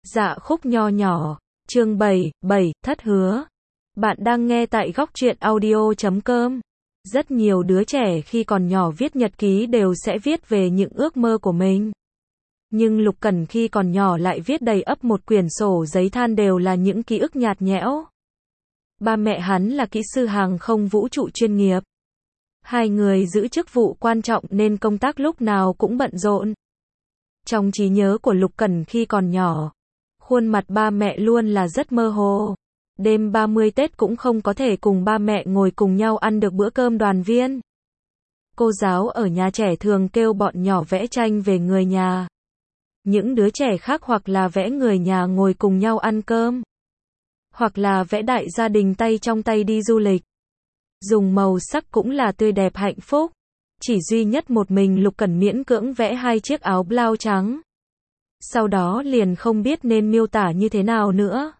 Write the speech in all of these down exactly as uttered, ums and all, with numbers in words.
Dạ khúc nho nhỏ, chương bảy, bảy, thất hứa. Bạn đang nghe tại góc truyện audio chấm com. Rất nhiều đứa trẻ khi còn nhỏ viết nhật ký đều sẽ viết về những ước mơ của mình. Nhưng Lục Cẩn khi còn nhỏ lại viết đầy ắp một quyển sổ giấy than đều là những ký ức nhạt nhẽo. Ba mẹ hắn là kỹ sư hàng không vũ trụ chuyên nghiệp. Hai người giữ chức vụ quan trọng nên công tác lúc nào cũng bận rộn. Trong trí nhớ của Lục Cẩn khi còn nhỏ, khuôn mặt ba mẹ luôn là rất mơ hồ. Đêm ba mươi Tết cũng không có thể cùng ba mẹ ngồi cùng nhau ăn được bữa cơm đoàn viên. Cô giáo ở nhà trẻ thường kêu bọn nhỏ vẽ tranh về người nhà. Những đứa trẻ khác hoặc là vẽ người nhà ngồi cùng nhau ăn cơm, hoặc là vẽ đại gia đình tay trong tay đi du lịch. Dùng màu sắc cũng là tươi đẹp hạnh phúc. Chỉ duy nhất một mình Lục Cẩn miễn cưỡng vẽ hai chiếc áo blau trắng. Sau đó liền không biết nên miêu tả như thế nào nữa.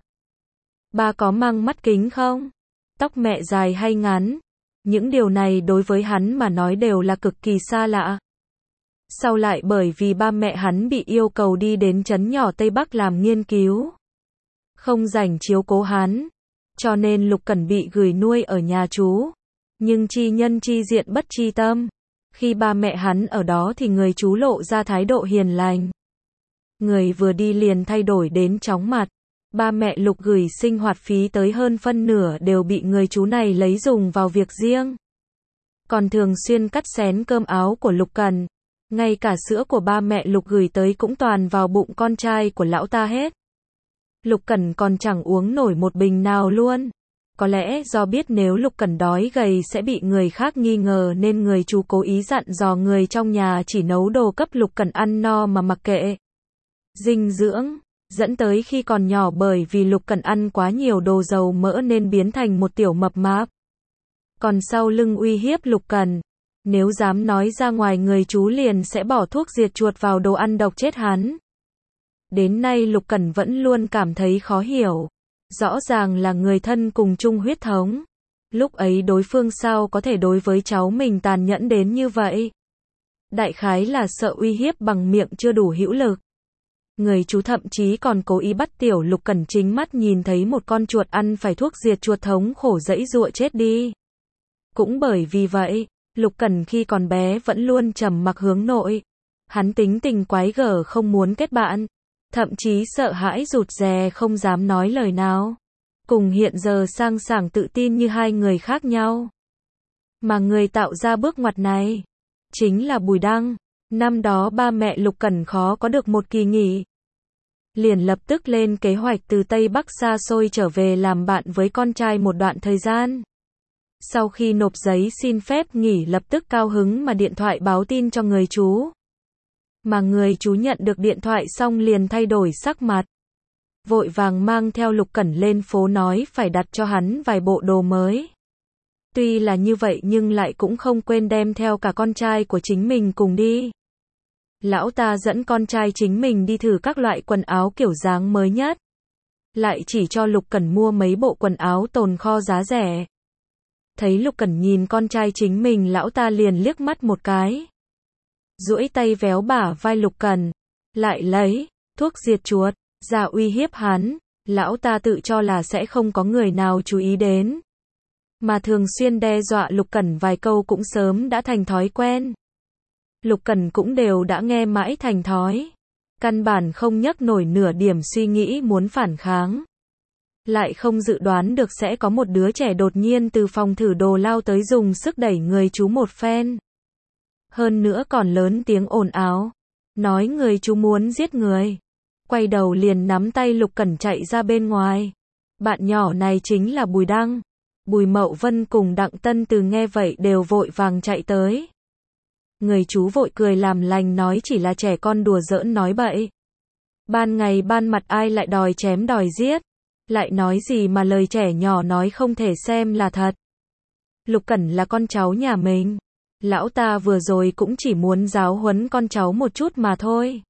Ba có mang mắt kính không? Tóc mẹ dài hay ngắn? Những điều này đối với hắn mà nói đều là cực kỳ xa lạ. Sau lại bởi vì ba mẹ hắn bị yêu cầu đi đến trấn nhỏ Tây Bắc làm nghiên cứu, không rảnh chiếu cố hắn, cho nên Lục Cẩn bị gửi nuôi ở nhà chú. Nhưng chi nhân chi diện bất chi tâm. Khi ba mẹ hắn ở đó thì người chú lộ ra thái độ hiền lành. Người vừa đi liền thay đổi đến chóng mặt. Ba mẹ Lục gửi sinh hoạt phí tới hơn phân nửa đều bị người chú này lấy dùng vào việc riêng. Còn thường xuyên cắt xén cơm áo của Lục Cẩn. Ngay cả sữa của ba mẹ Lục gửi tới cũng toàn vào bụng con trai của lão ta hết. Lục Cẩn còn chẳng uống nổi một bình nào luôn. Có lẽ do biết nếu Lục Cẩn đói gầy sẽ bị người khác nghi ngờ nên người chú cố ý dặn dò người trong nhà chỉ nấu đồ cấp Lục Cẩn ăn no mà mặc kệ dinh dưỡng, dẫn tới khi còn nhỏ bởi vì Lục Cẩn ăn quá nhiều đồ dầu mỡ nên biến thành một tiểu mập mạp. Còn sau lưng uy hiếp Lục Cẩn, nếu dám nói ra ngoài người chú liền sẽ bỏ thuốc diệt chuột vào đồ ăn độc chết hắn. Đến nay Lục Cẩn vẫn luôn cảm thấy khó hiểu. Rõ ràng là người thân cùng chung huyết thống. Lúc ấy đối phương sao có thể đối với cháu mình tàn nhẫn đến như vậy? Đại khái là sợ uy hiếp bằng miệng chưa đủ hữu lực. Người chú thậm chí còn cố ý bắt tiểu Lục Cẩn chính mắt nhìn thấy một con chuột ăn phải thuốc diệt chuột thống khổ giãy giụa chết đi. Cũng bởi vì vậy, Lục Cẩn khi còn bé vẫn luôn trầm mặc hướng nội. Hắn tính tình quái gở không muốn kết bạn. Thậm chí sợ hãi rụt rè không dám nói lời nào. Cùng hiện giờ sang sảng tự tin như hai người khác nhau. Mà người tạo ra bước ngoặt này chính là Bùi Đăng. Năm đó ba mẹ Lục Cẩn khó có được một kỳ nghỉ, liền lập tức lên kế hoạch từ Tây Bắc xa xôi trở về làm bạn với con trai một đoạn thời gian. Sau khi nộp giấy xin phép nghỉ lập tức cao hứng mà điện thoại báo tin cho người chú. Mà người chú nhận được điện thoại xong liền thay đổi sắc mặt. Vội vàng mang theo Lục Cẩn lên phố nói phải đặt cho hắn vài bộ đồ mới. Tuy là như vậy nhưng lại cũng không quên đem theo cả con trai của chính mình cùng đi. Lão ta dẫn con trai chính mình đi thử các loại quần áo kiểu dáng mới nhất. Lại chỉ cho Lục Cẩn mua mấy bộ quần áo tồn kho giá rẻ. Thấy Lục Cẩn nhìn con trai chính mình lão ta liền liếc mắt một cái. Duỗi tay véo bả vai Lục Cẩn, lại lấy thuốc diệt chuột ra uy hiếp hắn. Lão ta tự cho là sẽ không có người nào chú ý đến, mà thường xuyên đe dọa Lục Cẩn vài câu cũng sớm đã thành thói quen. Lục Cẩn cũng đều đã nghe mãi thành thói, căn bản không nhấc nổi nửa điểm suy nghĩ muốn phản kháng. Lại không dự đoán được sẽ có một đứa trẻ đột nhiên từ phòng thử đồ lao tới dùng sức đẩy người chú một phen. Hơn nữa còn lớn tiếng ồn ào, nói người chú muốn giết người. Quay đầu liền nắm tay Lục Cẩn chạy ra bên ngoài. Bạn nhỏ này chính là Bùi Đăng. Bùi Mậu Vân cùng Đặng Tân Từ nghe vậy đều vội vàng chạy tới. Người chú vội cười làm lành nói chỉ là trẻ con đùa giỡn nói bậy. Ban ngày ban mặt ai lại đòi chém đòi giết. Lại nói gì mà lời trẻ nhỏ nói không thể xem là thật. Lục Cẩn là con cháu nhà mình. Lão ta vừa rồi cũng chỉ muốn giáo huấn con cháu một chút mà thôi.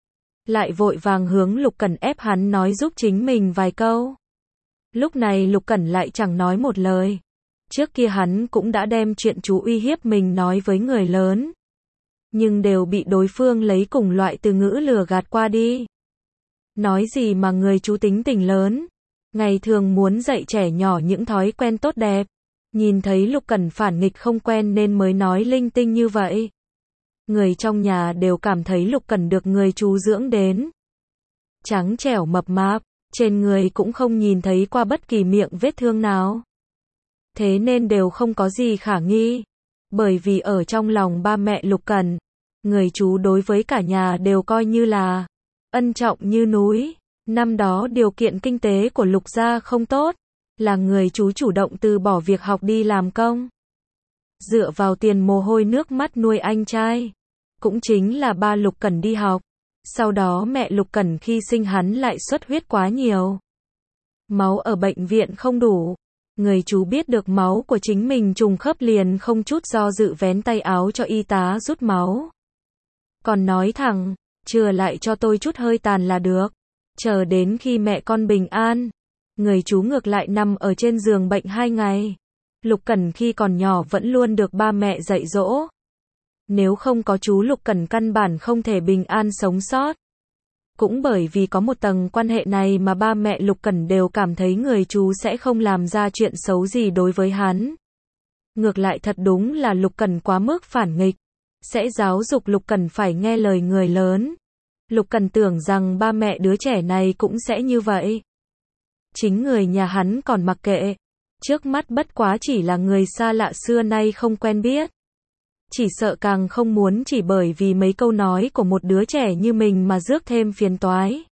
Lại vội vàng hướng Lục Cẩn ép hắn nói giúp chính mình vài câu. Lúc này Lục Cẩn lại chẳng nói một lời. Trước kia hắn cũng đã đem chuyện chú uy hiếp mình nói với người lớn. Nhưng đều bị đối phương lấy cùng loại từ ngữ lừa gạt qua đi. Nói gì mà người chú tính tình lớn, ngày thường muốn dạy trẻ nhỏ những thói quen tốt đẹp. Nhìn thấy Lục Cẩn phản nghịch không quen nên mới nói linh tinh như vậy. Người trong nhà đều cảm thấy Lục Cẩn được người chú dưỡng đến. Trắng trẻo mập mạp, trên người cũng không nhìn thấy qua bất kỳ miệng vết thương nào. Thế nên đều không có gì khả nghi. Bởi vì ở trong lòng ba mẹ Lục Cẩn, người chú đối với cả nhà đều coi như là ân trọng như núi. Năm đó điều kiện kinh tế của Lục gia không tốt, là người chú chủ động từ bỏ việc học đi làm công. Dựa vào tiền mồ hôi nước mắt nuôi anh trai. Cũng chính là ba Lục Cẩn đi học. Sau đó mẹ Lục Cẩn khi sinh hắn lại xuất huyết quá nhiều. Máu ở bệnh viện không đủ. Người chú biết được máu của chính mình trùng khớp liền không chút do dự vén tay áo cho y tá rút máu. Còn nói thẳng, chừa lại cho tôi chút hơi tàn là được. Chờ đến khi mẹ con bình an. Người chú ngược lại nằm ở trên giường bệnh hai ngày. Lục Cẩn khi còn nhỏ vẫn luôn được ba mẹ dạy dỗ. Nếu không có chú Lục Cẩn căn bản không thể bình an sống sót. Cũng bởi vì có một tầng quan hệ này mà ba mẹ Lục Cẩn đều cảm thấy người chú sẽ không làm ra chuyện xấu gì đối với hắn. Ngược lại thật đúng là Lục Cẩn quá mức phản nghịch. Sẽ giáo dục Lục Cẩn phải nghe lời người lớn. Lục Cẩn tưởng rằng ba mẹ đứa trẻ này cũng sẽ như vậy. Chính người nhà hắn còn mặc kệ. Trước mắt bất quá chỉ là người xa lạ xưa nay không quen biết. Chỉ sợ càng không muốn chỉ bởi vì mấy câu nói của một đứa trẻ như mình mà rước thêm phiền toái.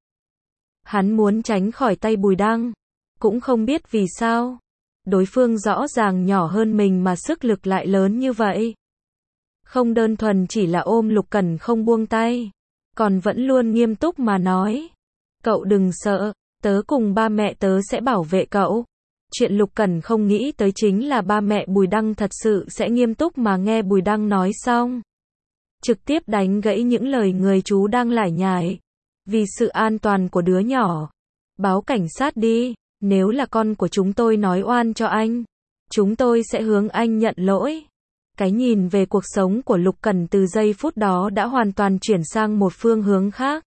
Hắn muốn tránh khỏi tay Bùi Đăng. Cũng không biết vì sao. Đối phương rõ ràng nhỏ hơn mình mà sức lực lại lớn như vậy. Không đơn thuần chỉ là ôm Lục Cẩn không buông tay. Còn vẫn luôn nghiêm túc mà nói. Cậu đừng sợ, tớ cùng ba mẹ tớ sẽ bảo vệ cậu. Chuyện Lục Cẩn không nghĩ tới chính là ba mẹ Bùi Đăng thật sự sẽ nghiêm túc mà nghe Bùi Đăng nói xong. Trực tiếp đánh gãy những lời người chú đang lải nhải. Vì sự an toàn của đứa nhỏ. Báo cảnh sát đi, nếu là con của chúng tôi nói oan cho anh. Chúng tôi sẽ hướng anh nhận lỗi. Cái nhìn về cuộc sống của Lục Cẩn từ giây phút đó đã hoàn toàn chuyển sang một phương hướng khác.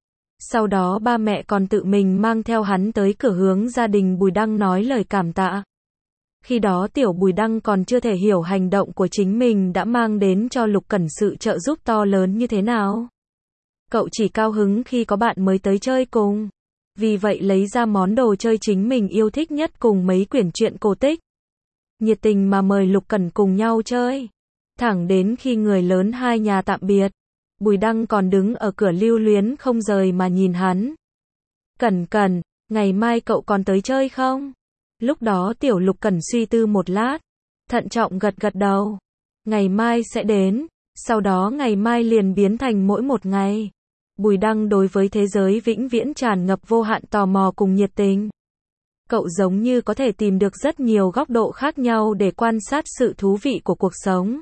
Sau đó ba mẹ còn tự mình mang theo hắn tới cửa hướng gia đình Bùi Đăng nói lời cảm tạ. Khi đó tiểu Bùi Đăng còn chưa thể hiểu hành động của chính mình đã mang đến cho Lục Cẩn sự trợ giúp to lớn như thế nào. Cậu chỉ cao hứng khi có bạn mới tới chơi cùng. Vì vậy lấy ra món đồ chơi chính mình yêu thích nhất cùng mấy quyển truyện cổ tích. Nhiệt tình mà mời Lục Cẩn cùng nhau chơi. Thẳng đến khi người lớn hai nhà tạm biệt. Bùi Đăng còn đứng ở cửa lưu luyến không rời mà nhìn hắn. Cẩn Cẩn, ngày mai cậu còn tới chơi không? Lúc đó tiểu Lục Cẩn suy tư một lát. Thận trọng gật gật đầu. Ngày mai sẽ đến. Sau đó ngày mai liền biến thành mỗi một ngày. Bùi Đăng đối với thế giới vĩnh viễn tràn ngập vô hạn tò mò cùng nhiệt tình. Cậu giống như có thể tìm được rất nhiều góc độ khác nhau để quan sát sự thú vị của cuộc sống.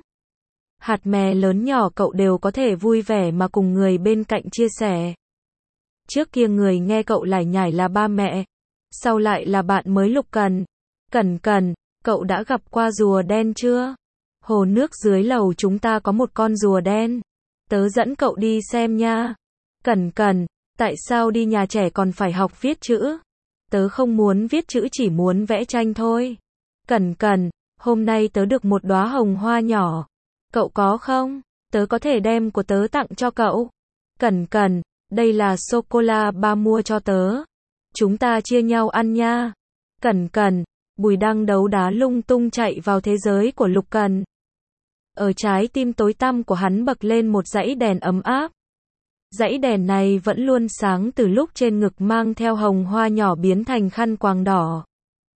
Hạt mè lớn nhỏ cậu đều có thể vui vẻ mà cùng người bên cạnh chia sẻ. Trước kia người nghe cậu lải nhải là ba mẹ. Sau lại là bạn mới Lục Cẩn. Cẩn Cẩn, cậu đã gặp qua rùa đen chưa? Hồ nước dưới lầu chúng ta có một con rùa đen. Tớ dẫn cậu đi xem nha. Cẩn Cẩn, tại sao đi nhà trẻ còn phải học viết chữ? Tớ không muốn viết chữ chỉ muốn vẽ tranh thôi. Cẩn Cẩn, hôm nay tớ được một đóa hồng hoa nhỏ. Cậu có không? Tớ có thể đem của tớ tặng cho cậu. Cẩn Cẩn, đây là sô-cô-la ba mua cho tớ. Chúng ta chia nhau ăn nha. Cẩn Cẩn, Bùi Đăng đấu đá lung tung chạy vào thế giới của Lục Cẩn. Ở trái tim tối tăm của hắn bật lên một dãy đèn ấm áp. Dãy đèn này vẫn luôn sáng từ lúc trên ngực mang theo hồng hoa nhỏ biến thành khăn quàng đỏ.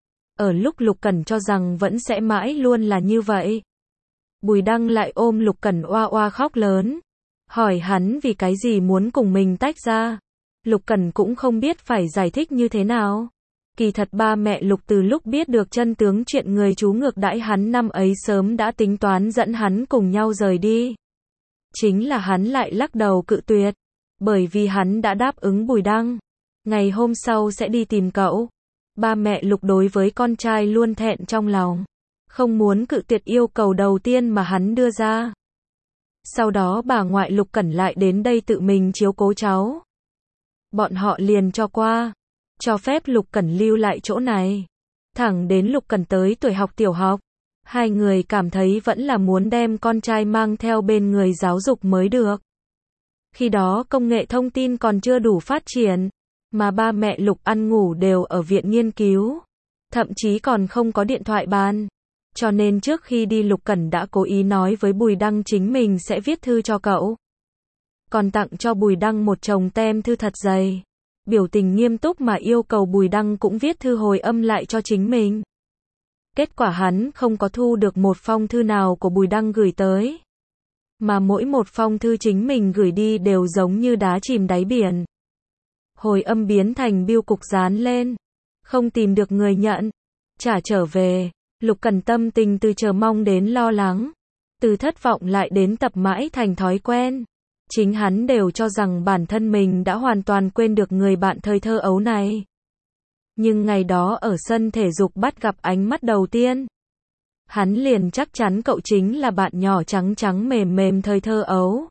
Ở lúc Lục Cẩn cho rằng vẫn sẽ mãi luôn là như vậy. Bùi Đăng lại ôm Lục Cẩn oa oa khóc lớn. Hỏi hắn vì cái gì muốn cùng mình tách ra. Lục Cẩn cũng không biết phải giải thích như thế nào. Kỳ thật ba mẹ Lục từ lúc biết được chân tướng chuyện người chú ngược đãi hắn năm ấy sớm đã tính toán dẫn hắn cùng nhau rời đi. Chính là hắn lại lắc đầu cự tuyệt. Bởi vì hắn đã đáp ứng Bùi Đăng. Ngày hôm sau sẽ đi tìm cậu. Ba mẹ Lục đối với con trai luôn thẹn trong lòng. Không muốn cự tuyệt yêu cầu đầu tiên mà hắn đưa ra. Sau đó bà ngoại Lục Cẩn lại đến đây tự mình chiếu cố cháu. bọn họ liền cho qua, cho phép Lục Cẩn lưu lại chỗ này. Thẳng đến Lục Cẩn tới tuổi học tiểu học, hai người cảm thấy vẫn là muốn đem con trai mang theo bên người giáo dục mới được. Khi đó công nghệ thông tin còn chưa đủ phát triển, mà ba mẹ Lục ăn ngủ đều ở viện nghiên cứu, thậm chí còn không có điện thoại bàn. Cho nên trước khi đi Lục Cẩn đã cố ý nói với Bùi Đăng chính mình sẽ viết thư cho cậu. Còn tặng cho Bùi Đăng một chồng tem thư thật dày. Biểu tình nghiêm túc mà yêu cầu Bùi Đăng cũng viết thư hồi âm lại cho chính mình. Kết quả hắn không có thu được một phong thư nào của Bùi Đăng gửi tới. Mà mỗi một phong thư chính mình gửi đi đều giống như đá chìm đáy biển. Hồi âm biến thành bưu cục dán lên. Không tìm được người nhận. Trả trở về. Lục Cẩn tâm tình từ chờ mong đến lo lắng. Từ thất vọng lại đến tập mãi thành thói quen. Chính hắn đều cho rằng bản thân mình đã hoàn toàn quên được người bạn thời thơ ấu này. Nhưng ngày đó ở sân thể dục bắt gặp ánh mắt đầu tiên, hắn liền chắc chắn cậu chính là bạn nhỏ trắng trắng mềm mềm thời thơ ấu.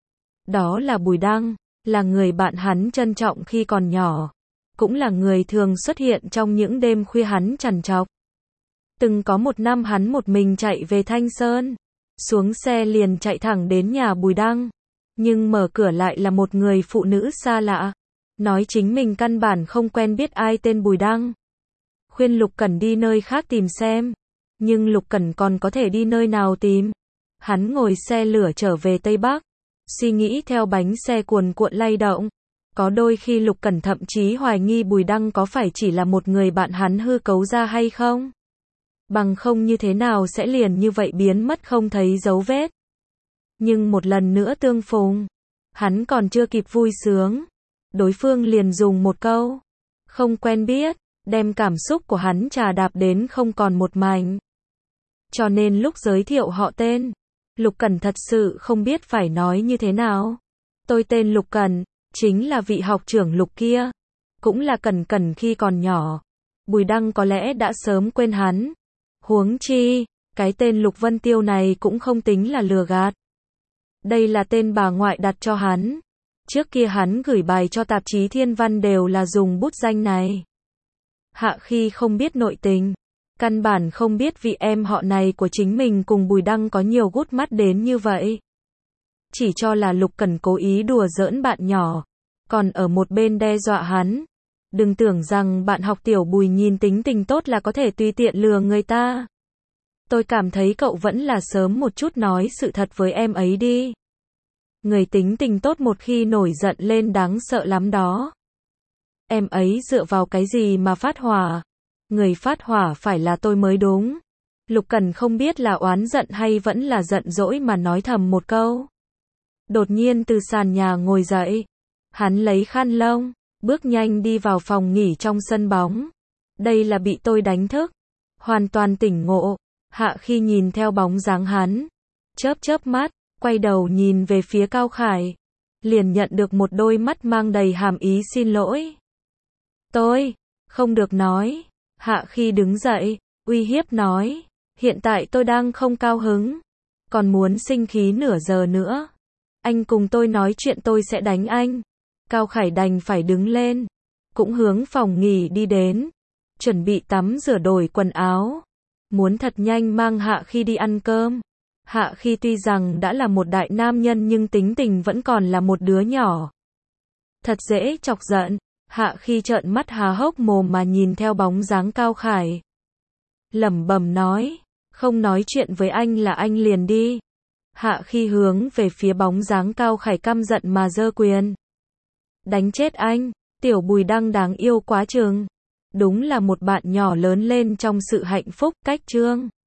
Đó là Bùi Đăng, là người bạn hắn trân trọng khi còn nhỏ, cũng là người thường xuất hiện trong những đêm khuya hắn trằn trọc. Từng có một năm hắn một mình chạy về Thanh Sơn, xuống xe liền chạy thẳng đến nhà Bùi Đăng, nhưng mở cửa lại là một người phụ nữ xa lạ, nói chính mình căn bản không quen biết ai tên Bùi Đăng. Khuyên Lục Cẩn đi nơi khác tìm xem, nhưng Lục Cẩn còn có thể đi nơi nào tìm. Hắn ngồi xe lửa trở về Tây Bắc, suy nghĩ theo bánh xe cuồn cuộn lay động. Có đôi khi Lục Cẩn thậm chí hoài nghi Bùi Đăng có phải chỉ là một người bạn hắn hư cấu ra hay không. Bằng không như thế nào sẽ liền như vậy biến mất không thấy dấu vết. Nhưng một lần nữa tương phùng, hắn còn chưa kịp vui sướng, đối phương liền dùng một câu không quen biết, đem cảm xúc của hắn trà đạp đến không còn một mảnh. Cho nên lúc giới thiệu họ tên, Lục Cẩn thật sự không biết phải nói như thế nào. Tôi tên Lục Cẩn, chính là vị học trưởng Lục kia, cũng là Cẩn Cẩn khi còn nhỏ. Bùi Đăng có lẽ đã sớm quên hắn. Huống chi, cái tên Lục Vân Tiêu này cũng không tính là lừa gạt. Đây là tên bà ngoại đặt cho hắn. Trước kia hắn gửi bài cho tạp chí Thiên Văn đều là dùng bút danh này. Hạ Khi không biết nội tình, căn bản không biết vị em họ này của chính mình cùng Bùi Đăng có nhiều gút mắt đến như vậy. Chỉ cho là Lục Cẩn cố ý đùa giỡn bạn nhỏ, còn ở một bên đe dọa hắn. Đừng tưởng rằng bạn học tiểu Bùi nhìn tính tình tốt là có thể tùy tiện lừa người ta. Tôi cảm thấy cậu vẫn là sớm một chút nói sự thật với em ấy đi. Người tính tình tốt một khi nổi giận lên đáng sợ lắm đó. Em ấy dựa vào cái gì mà phát hỏa? Người phát hỏa phải là tôi mới đúng. Lục Cẩn không biết là oán giận hay vẫn là giận dỗi mà nói thầm một câu. Đột nhiên từ sàn nhà ngồi dậy. Hắn lấy khăn lông, bước nhanh đi vào phòng nghỉ trong sân bóng. Đây là bị tôi đánh thức. Hoàn toàn tỉnh ngộ. Hạ Khi nhìn theo bóng dáng hắn, chớp chớp mắt, quay đầu nhìn về phía Cao Khải, liền nhận được một đôi mắt mang đầy hàm ý xin lỗi. Tôi, không được nói. Hạ Khi đứng dậy, uy hiếp nói, hiện tại tôi đang không cao hứng, còn muốn sinh khí nửa giờ nữa. Anh cùng tôi nói chuyện tôi sẽ đánh anh. Cao Khải đành phải đứng lên, cũng hướng phòng nghỉ đi đến, chuẩn bị tắm rửa đổi quần áo. Muốn thật nhanh mang Hạ Khi đi ăn cơm. Hạ Khi tuy rằng đã là một đại nam nhân nhưng tính tình vẫn còn là một đứa nhỏ. Thật dễ chọc giận. Hạ Khi trợn mắt há hốc mồm mà nhìn theo bóng dáng Cao Khải. Lẩm bẩm nói, không nói chuyện với anh là anh liền đi. Hạ Khi hướng về phía bóng dáng Cao Khải căm giận mà giơ quyền. Đánh chết anh, tiểu Bùi Đăng đáng yêu quá chừng. Đúng là một bạn nhỏ lớn lên trong sự hạnh phúc cách chương.